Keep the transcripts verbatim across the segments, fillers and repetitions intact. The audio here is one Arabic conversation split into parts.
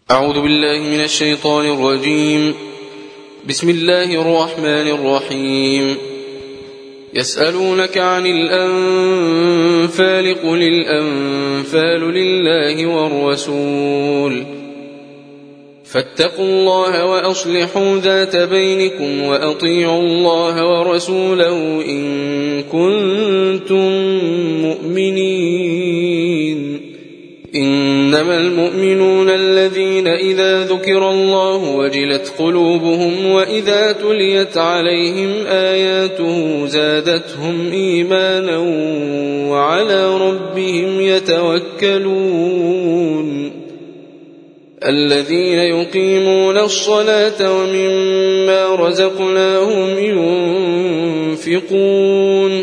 أعوذ بالله من الشيطان الرجيم. بسم الله الرحمن الرحيم. يسألونك عن الأنفال قل الأنفال لله والرسول فاتقوا الله وأصلحوا ذات بينكم وأطيعوا الله ورسوله إن كنتم مؤمنين. إنما المؤمنون الذين إذا ذكر الله وجلت قلوبهم وإذا تليت عليهم آياته زادتهم إيمانا وعلى ربهم يتوكلون. الذين يقيمون الصلاة ومما رزقناهم ينفقون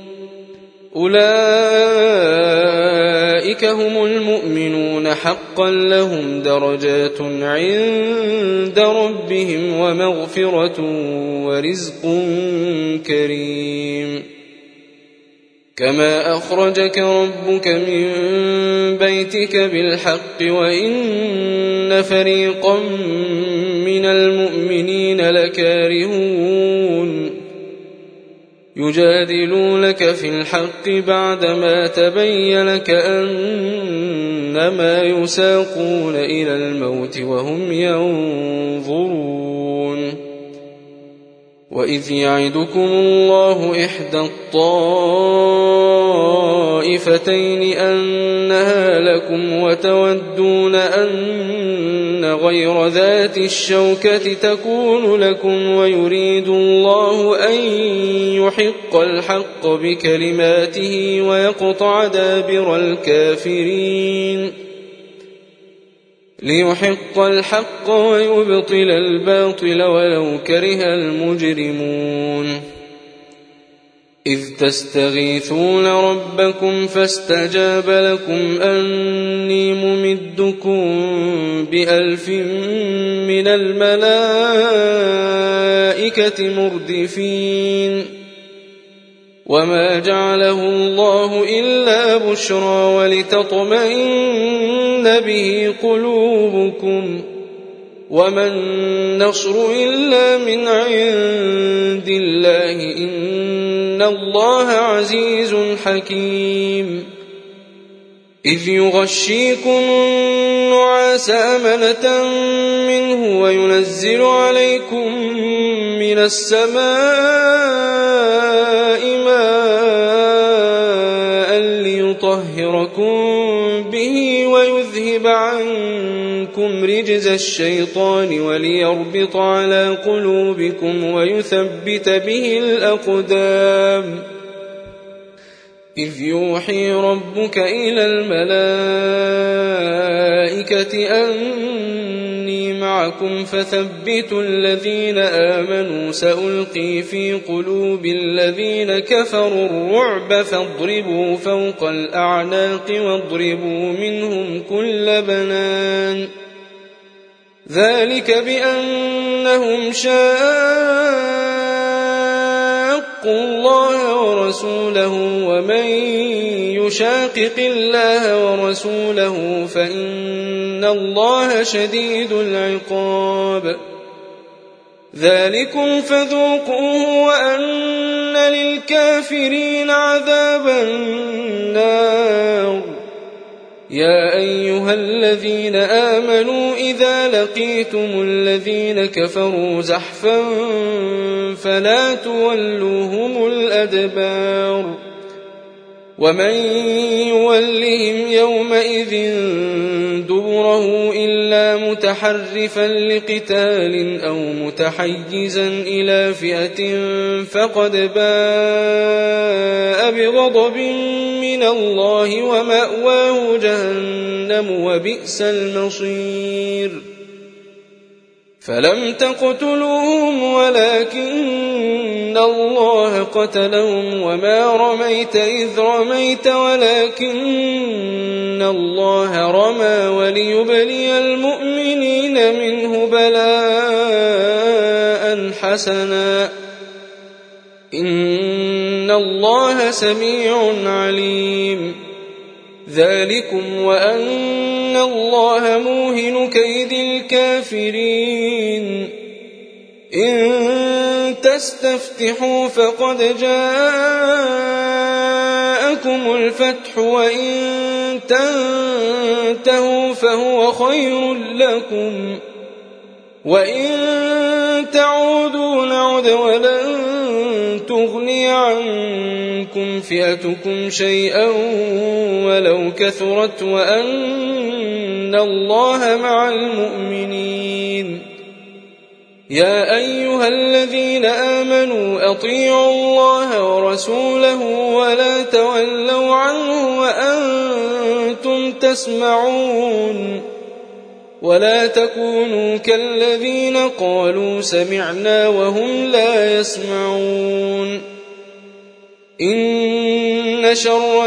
أولئك هم المؤمنون حقا لهم درجات عند ربهم ومغفرة ورزق كريم. كما أخرجك ربك من بيتك بالحق وإن فريقا من المؤمنين لكارهون يجادلونك في الحق بعدما تبين كأنما يساقون إلى الموت وهم ينظرون. وإذ يعدكم الله إحدى الطائفتين أنها لكم وتودون أن غير ذات الشوكة تكون لكم ويريد الله أن يحق الحق بكلماته ويقطع دابر الكافرين ليحق الحق ويبطل الباطل ولو كره المجرمون. إذ تستغيثون ربكم فاستجاب لكم أني ممدكم بألف من الملائكة مردفين. وما جعله الله إلا بشرى ولتطمئن به قلوبكم وما النصر إلا من عند الله إن الله عزيز حكيم. إذ يغشيكم النعاس أمنة منه وينزل عليكم من السماء ماء ليطهركم به ويذهب عنكم رجز الشيطان وليربط على قلوبكم ويثبت به الأقدام. إذ يوحي ربك إلى الملائكة أني معكم فثبتوا الذين آمنوا سألقي في قلوب الذين كفروا الرعب فاضربوا فوق الأعناق واضربوا منهم كل بنان. ذلك بأنهم شاقوا الله ورسوله ومن يشاقق الله ورسوله فإن الله شديد العقاب. ذلكم فذوقوه وأن للكافرين عذاب النار. يا أيها الذين آمنوا إذا لقيتم الذين كفروا زحفا فلا تولوهم الأدبار. ومن يولهم يومئذ دبره إلا متحرفا لقتال أو متحيزا إلى فئة فقد باء بغضب من الله ومأواه جهنم وبئس المصير. فلم تقتلوهم ولكن الله قتلهم وما رميت إذ رميت ولكن الله رمى وليبلي المؤمنين منه بلاء حسنا إن الله سميع عليم. ذلكم وأن أن الله موهن كيد الكافرين إن تستفتحوا فقد جاءكم الفتح وإن تنتهوا فهو خير لكم وإن تعودوا نعد ولن تغني عنكم فئتكم شيئا ولو كثرت وأن الله مع المؤمنين يا أيها الذين آمنوا أطيعوا الله ورسوله ولا تولوا عنه وأنتم تسمعون ولا تكونوا كالذين قالوا سمعنا وهم لا يسمعون إن شر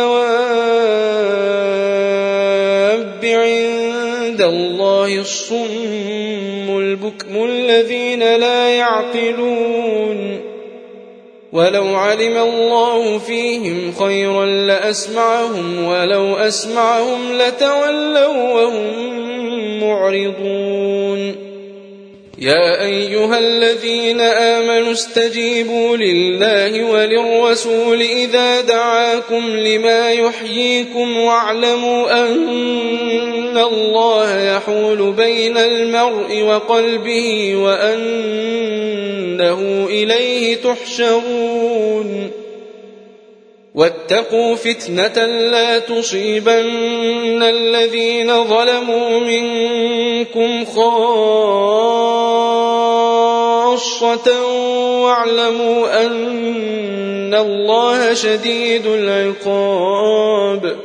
الدواب عند الله الصم البكم الذين لا يعقلون ولو علم الله فيهم خيرا لأسمعهم ولو أسمعهم لتولوا وهم معرضون يا أيها الذين آمنوا استجيبوا لله وللرسول إذا دعاكم لما يحييكم واعلموا أن الله يحول بين المرء وقلبه وأنه إليه تحشرون واتقوا فتنة لا تصيبن الذين ظلموا منكم خاصة واعلموا أن الله شديد العقاب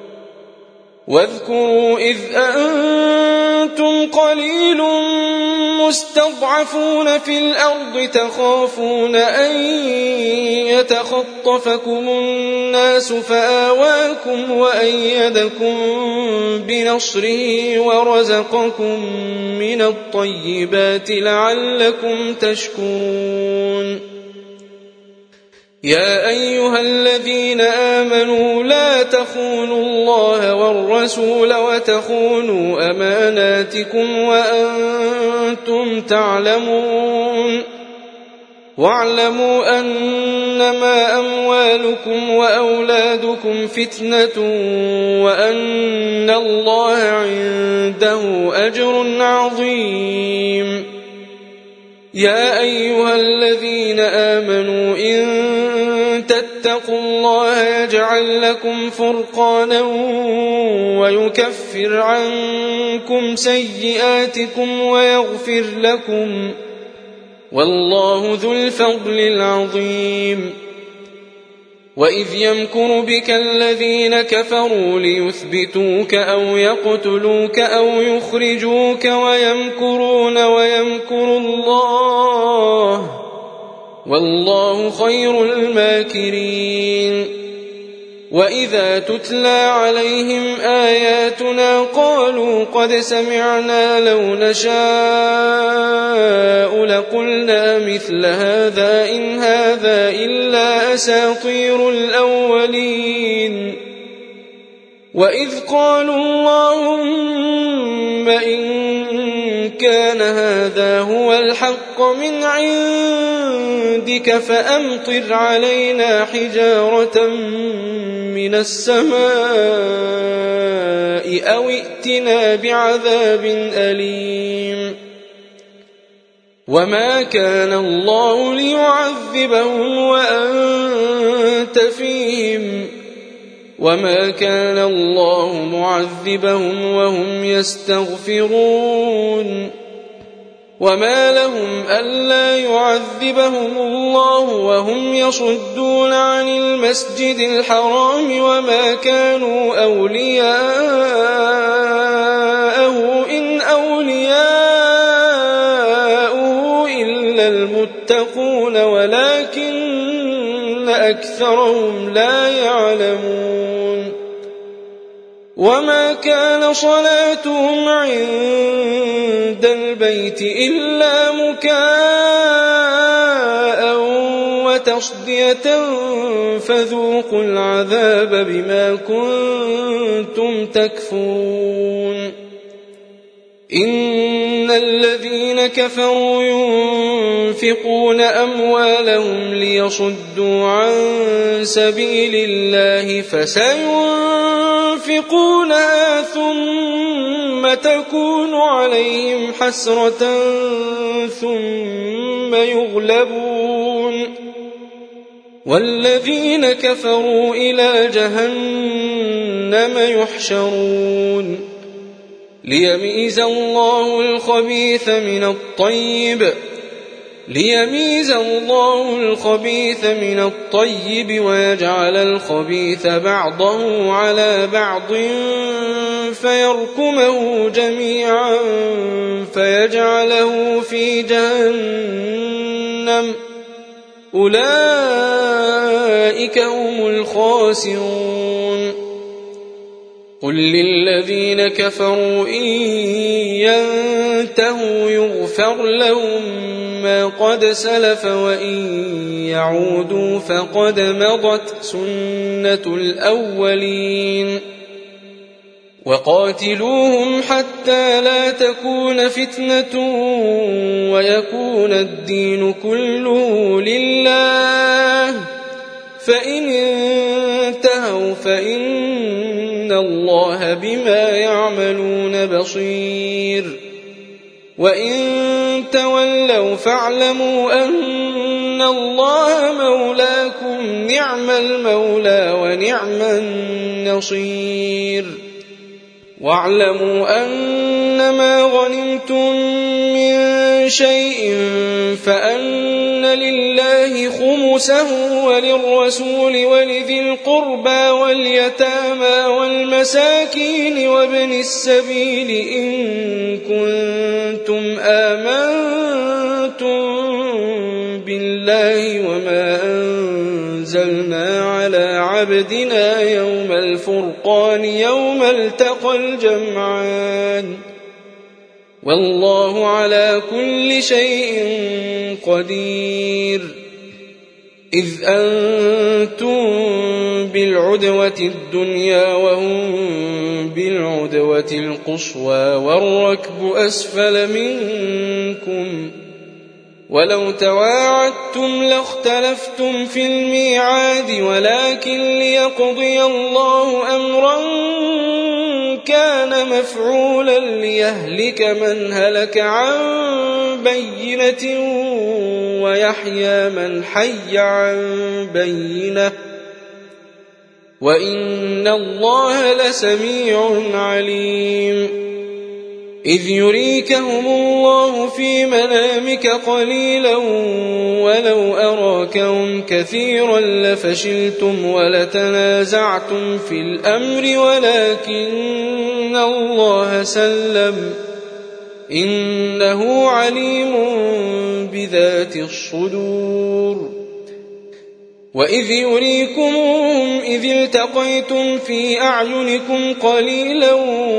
واذكروا إذ أنتم قليل مستضعفون في الأرض تخافون أن يتخطفكم الناس فآواكم وأيدكم بنصره ورزقكم من الطيبات لعلكم تشكرون يا أيها الذين آمنوا لا تخونوا الله والرسول وتخونوا أماناتكم وأنتم تعلمون واعلموا أنما أموالكم وأولادكم فتنة وأن الله عنده أجر عظيم يا أيها الذين آمنوا إن تتقوا الله يجعل لكم فرقانا ويكفر عنكم سيئاتكم ويغفر لكم والله ذو الفضل العظيم وإذ يمكر بك الذين كفروا ليثبتوك أو يقتلوك أو يخرجوك ويمكرون ويمكر الله والله خير الماكرين وإذا تتلى عليهم آياتنا قالوا قد سمعنا لو نشاء لقلنا مثل هذا إن هذا إلا أساطير الأولين وإذ قالوا اللهم إن كان هذا هو الحق من عندك فأمطر علينا حجارة من السماء أو ائتنا بعذاب أليم وما كان الله ليعذبهم وأنت فيهم وما كان الله معذبهم وهم يستغفرون وما لهم ألا يعذبهم الله وهم يصدون عن المسجد الحرام وما كانوا أولياءه إن أولياءه إلا المتقون ولكن أكثرهم لا يعلمون وما كان صلاتهم عند البيت إلا مكاء وتصدية فذوقوا العذاب بما كنتم تكفرون. إن الذين كفروا ينفقون أموالهم ليصدوا عن سبيل الله فسينفقونها ثم تكون عليهم حسرة ثم يغلبون والذين كفروا إلى جهنم يحشرون. ليميز الله الخبيث من الطيب ليميز الله الخبيث من الطيب ويجعل الخبيث بعضه على بعض فيركمه جميعا فيجعله في جهنم أولئك هم الخاسرون. قل للذين كفروا إن ينتهوا يغفر لهم ما قد سلف وإن يعودوا فقد مضت سنة الأولين. وقاتلوهم حتى لا تكون فتنة ويكون الدين كله لله فإن انتهوا فإن الله بما يعملون بصير. وإن تولوا فاعلموا أن الله مولاكم نعم المولى ونعم النصير. واعلموا أنما غنمتم من شيء فأن لله خمسه وللرسول ولذي القربى واليتامى والمساكين وابن السبيل إن كنتم آمنتم بالله وما أنزلنا على عبدنا يوم الفرقان يوم التقى الجمعان والله على كل شيء قدير. إذ أنتم بالعدوة الدنيا وهم بالعدوة القصوى والركب أسفل منكم ولو تواعدتم لاختلفتم في الميعاد ولكن ليقضي الله أمرا كان مفعولا ليهلك من هلك عن بينة ويحيى من حي عن بينة وإن الله لسميع عليم. إذ يريكهم الله في منامك قليلا ولو أراكهم كثيرا لفشلتم ولتنازعتم في الأمر ولكن الله سلم إنه عليم بذات الصدور. وإذ يريكمهم إذ التقيتم في أعينكم قليلا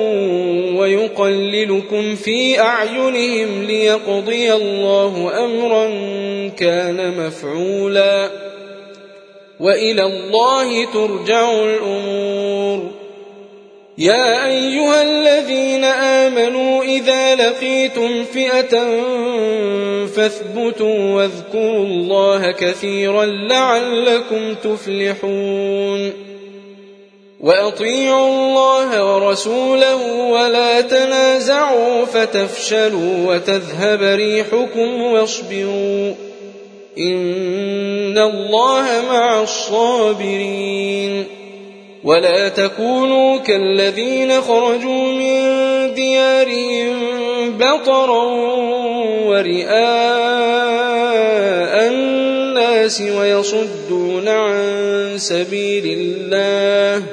ويقللكم في أعينهم ليقضي الله أمرا كان مفعولا وإلى الله ترجع الأمور. يا أيها الذين آمنوا إذا لقيتم فئة فاثبتوا واذكروا الله كثيرا لعلكم تفلحون. وأطيعوا الله ورسوله ولا تنازعوا فتفشلوا وتذهب ريحكم واصبروا إن الله مع الصابرين. ولا تكونوا كالذين خرجوا من ديارهم بطرا ورئاء الناس ويصدون عن سبيل الله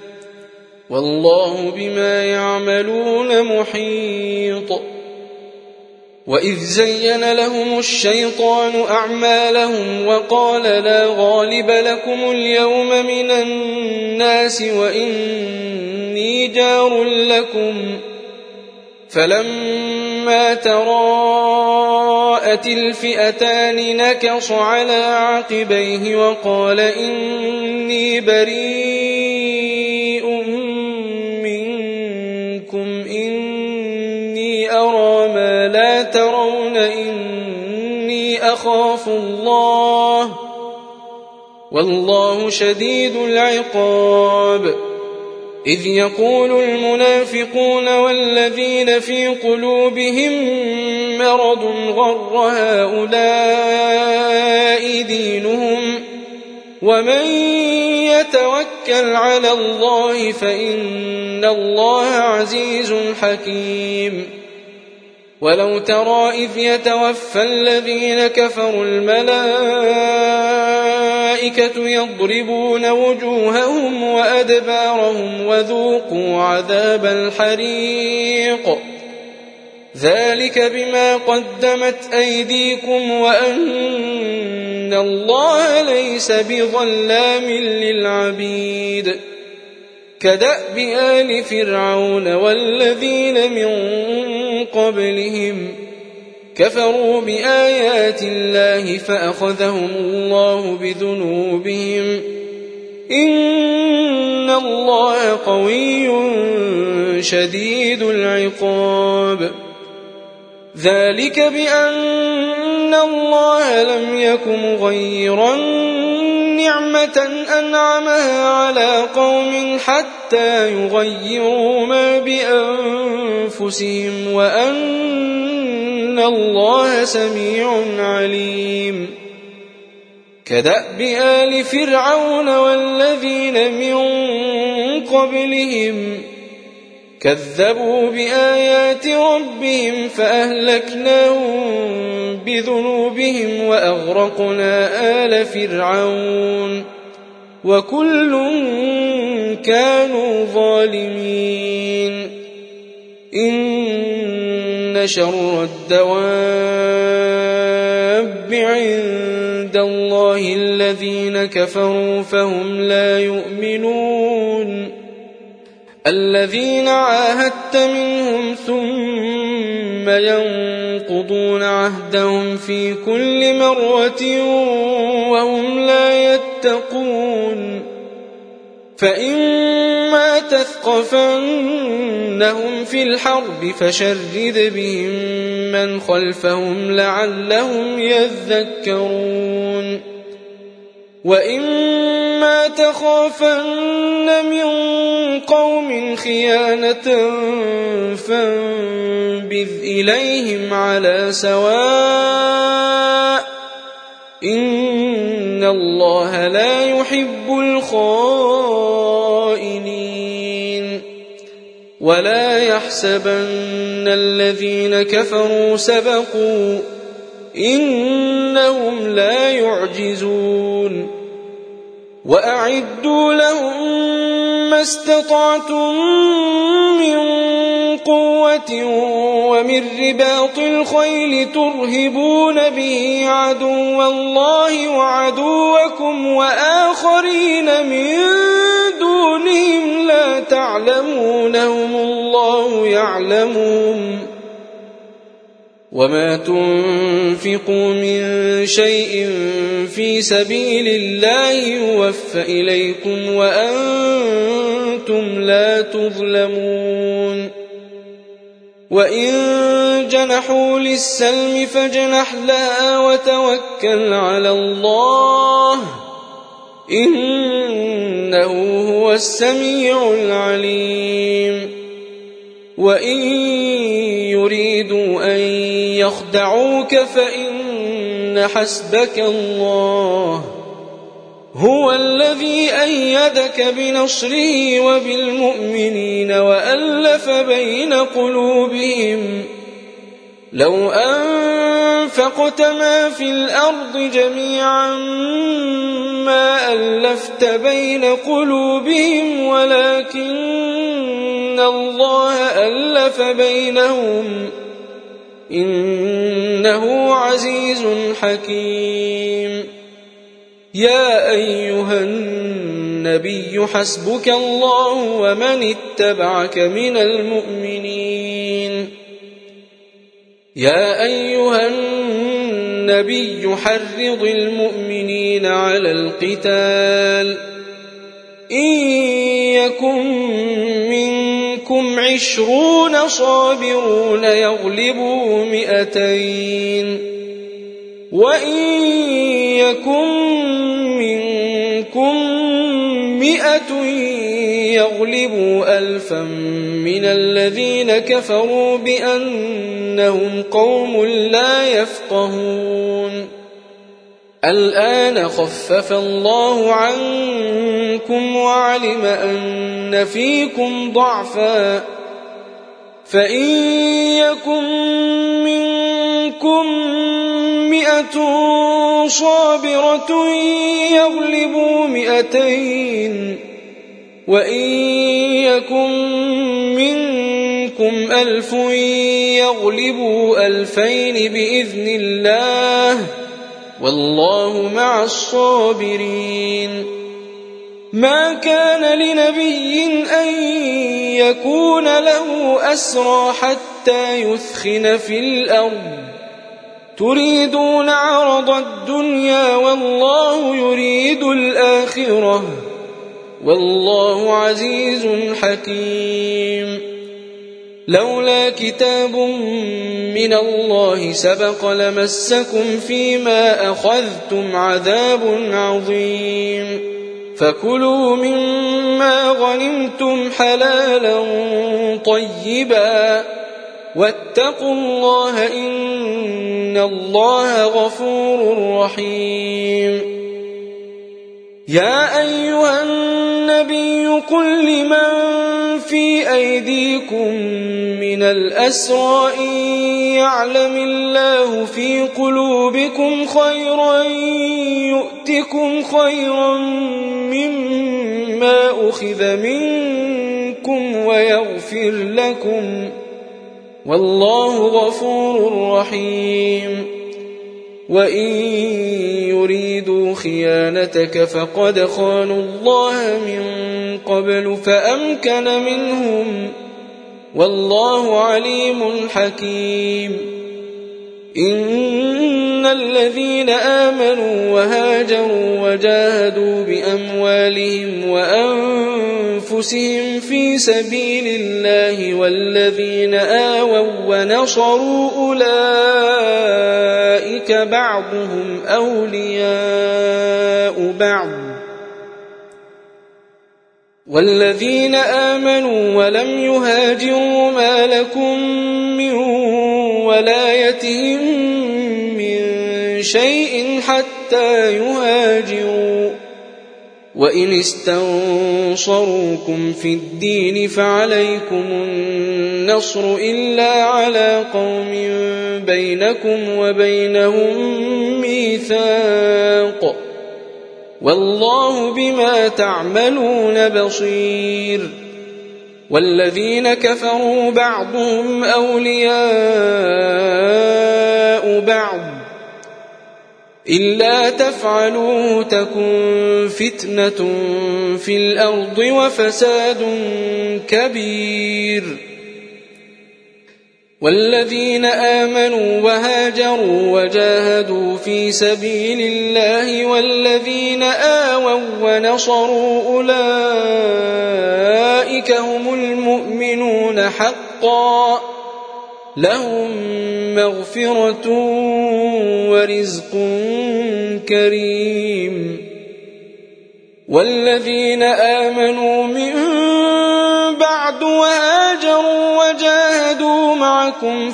والله بما يعملون محيط. وإذ زين لهم الشيطان أعمالهم وقال لا غالب لكم اليوم من الناس وإني جار لكم فلما تراءت رأت الفئتان نكص على عقبيه وقال إني بريء منكم إني أرى ما لا ترون إني أخاف الله والله شديد العقاب. إذ يقول المنافقون والذين في قلوبهم مرض غر هؤلاء دينهم ومن يتوكل على الله فإن الله عزيز حكيم. ولو ترى إذ يتوفى الذين كفروا الملائكة يضربون وجوههم وأدبارهم وذوقوا عذاب الحريق ذلك بما قدمت أيديكم وأن الله ليس بظلام للعبيد. كدأب آل فرعون والذين من قبلهم كفروا بآيات الله فأخذهم الله بذنوبهم إن الله قوي شديد العقاب. ذلك بأن الله لم يك مغيرا نعمة أنعمها على قوم حتى يغيروا ما بأنفسهم وأن الله سميع عليم. كدأب آل فرعون والذين من قبلهم كذبوا بآيات ربهم فأهلكناهم بذنوبهم وأغرقنا آل فرعون وكل كانوا ظالمين. إن شر الدواب عند الله الذين كفروا فهم لا يؤمنون. الذين عاهدت منهم ثم ينقضون عهدهم في كل مرة وهم لا يتقون. فإما تثقفنهم في الحرب فشرد بهم من خلفهم لعلهم يذكرون. وإما تخافن من قوم خيانة فانبذ إليهم على سواء إن الله لا يحب الخائنين. ولا يحسبن الذين كفروا سبقوا إنهم لا يعجزون. وأعدوا لهم ما استطعتم من قوة ومن رباط الخيل ترهبون به عدو الله وعدوكم وآخرين من دونهم لا تعلمونهم الله يعلمهم. وما تنفقوا من شيء في سبيل الله يوفى إليكم وأنتم لا تظلمون. وإن جنحوا للسلم فاجنح لها وتوكل على الله إنه هو السميع العليم. وإن يريدوا أن يخدعوك فإن حسبك الله هو الذي أيدك بنصره وبالمؤمنين وألف بين قلوبهم. لو أنفقت ما في الأرض جميعا ما ألفت بين قلوبهم ولكن الله ألف بينهم إنه عزيز حكيم. يا أيها النبي حسبك الله ومن اتبعك من المؤمنين. يا أيها النبي النبي حرض المؤمنين على القتال إن يكن منكم عشرون صابرون يغلبوا مئتين وإن يكن منكم مئة يغلبوا ألفا من الذين كفروا بأنهم قوم لا يفقهون الآن خفف الله عنكم وعلم أن فيكم ضعفا فإن يكن منكم مئة صابرة يغلبوا مئتين وإن يكن منكم ألف يغلبوا ألفين بإذن الله والله مع الصابرين ما كان لنبي أن يكون له أسرى حتى يثخن في الأرض تريدون عرض الدنيا والله يريد الآخرة والله عزيز حكيم لولا كتاب من الله سبق لمسكم فيما أخذتم عذاب عظيم فكلوا مما غنمتم حلالا طيبا واتقوا الله إن الله غفور رحيم يا أيها النبي قل لمن في أيديكم من الأسرى إن يعلم الله في قلوبكم خيرا يؤتكم خيرا مما أخذ منكم ويغفر لكم والله غفور رحيم وإن يريدوا خيانتك فقد خانوا الله من قبل فأمكن منهم والله عليم حكيم إن الذين آمنوا وهاجروا وجاهدوا بأموالهم وأنفسهم في سبيل الله والذين آووا ونصروا أولئك بعضهم أولياء بعض والذين آمنوا ولم يهاجروا ما لكم من ولايتهم من شيء حتى يهاجروا وإن استنصروكم في الدين فعليكم النصر إلا على قوم بينكم وبينهم ميثاق والله بما تعملون بصير والذين كفروا بعضهم أولياء بعض إلا تفعلوه تكن فتنة في الأرض وفساد كبير والذين آمنوا وهاجروا وجاهدوا في سبيل الله والذين آووا ونصروا أولئك هم المؤمنون حقا لهم مغفرة ورزق كريم والذين آمنوا من بعد وهاجروا وجاهدوا معكم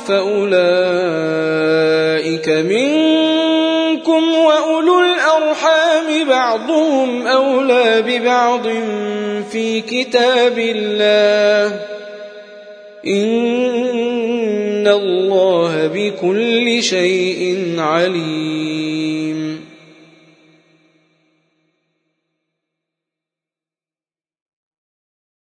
فأولئك منكم وأولو الأرحام بعضهم أولى ببعض في كتاب الله إن الله بكل شيء عليم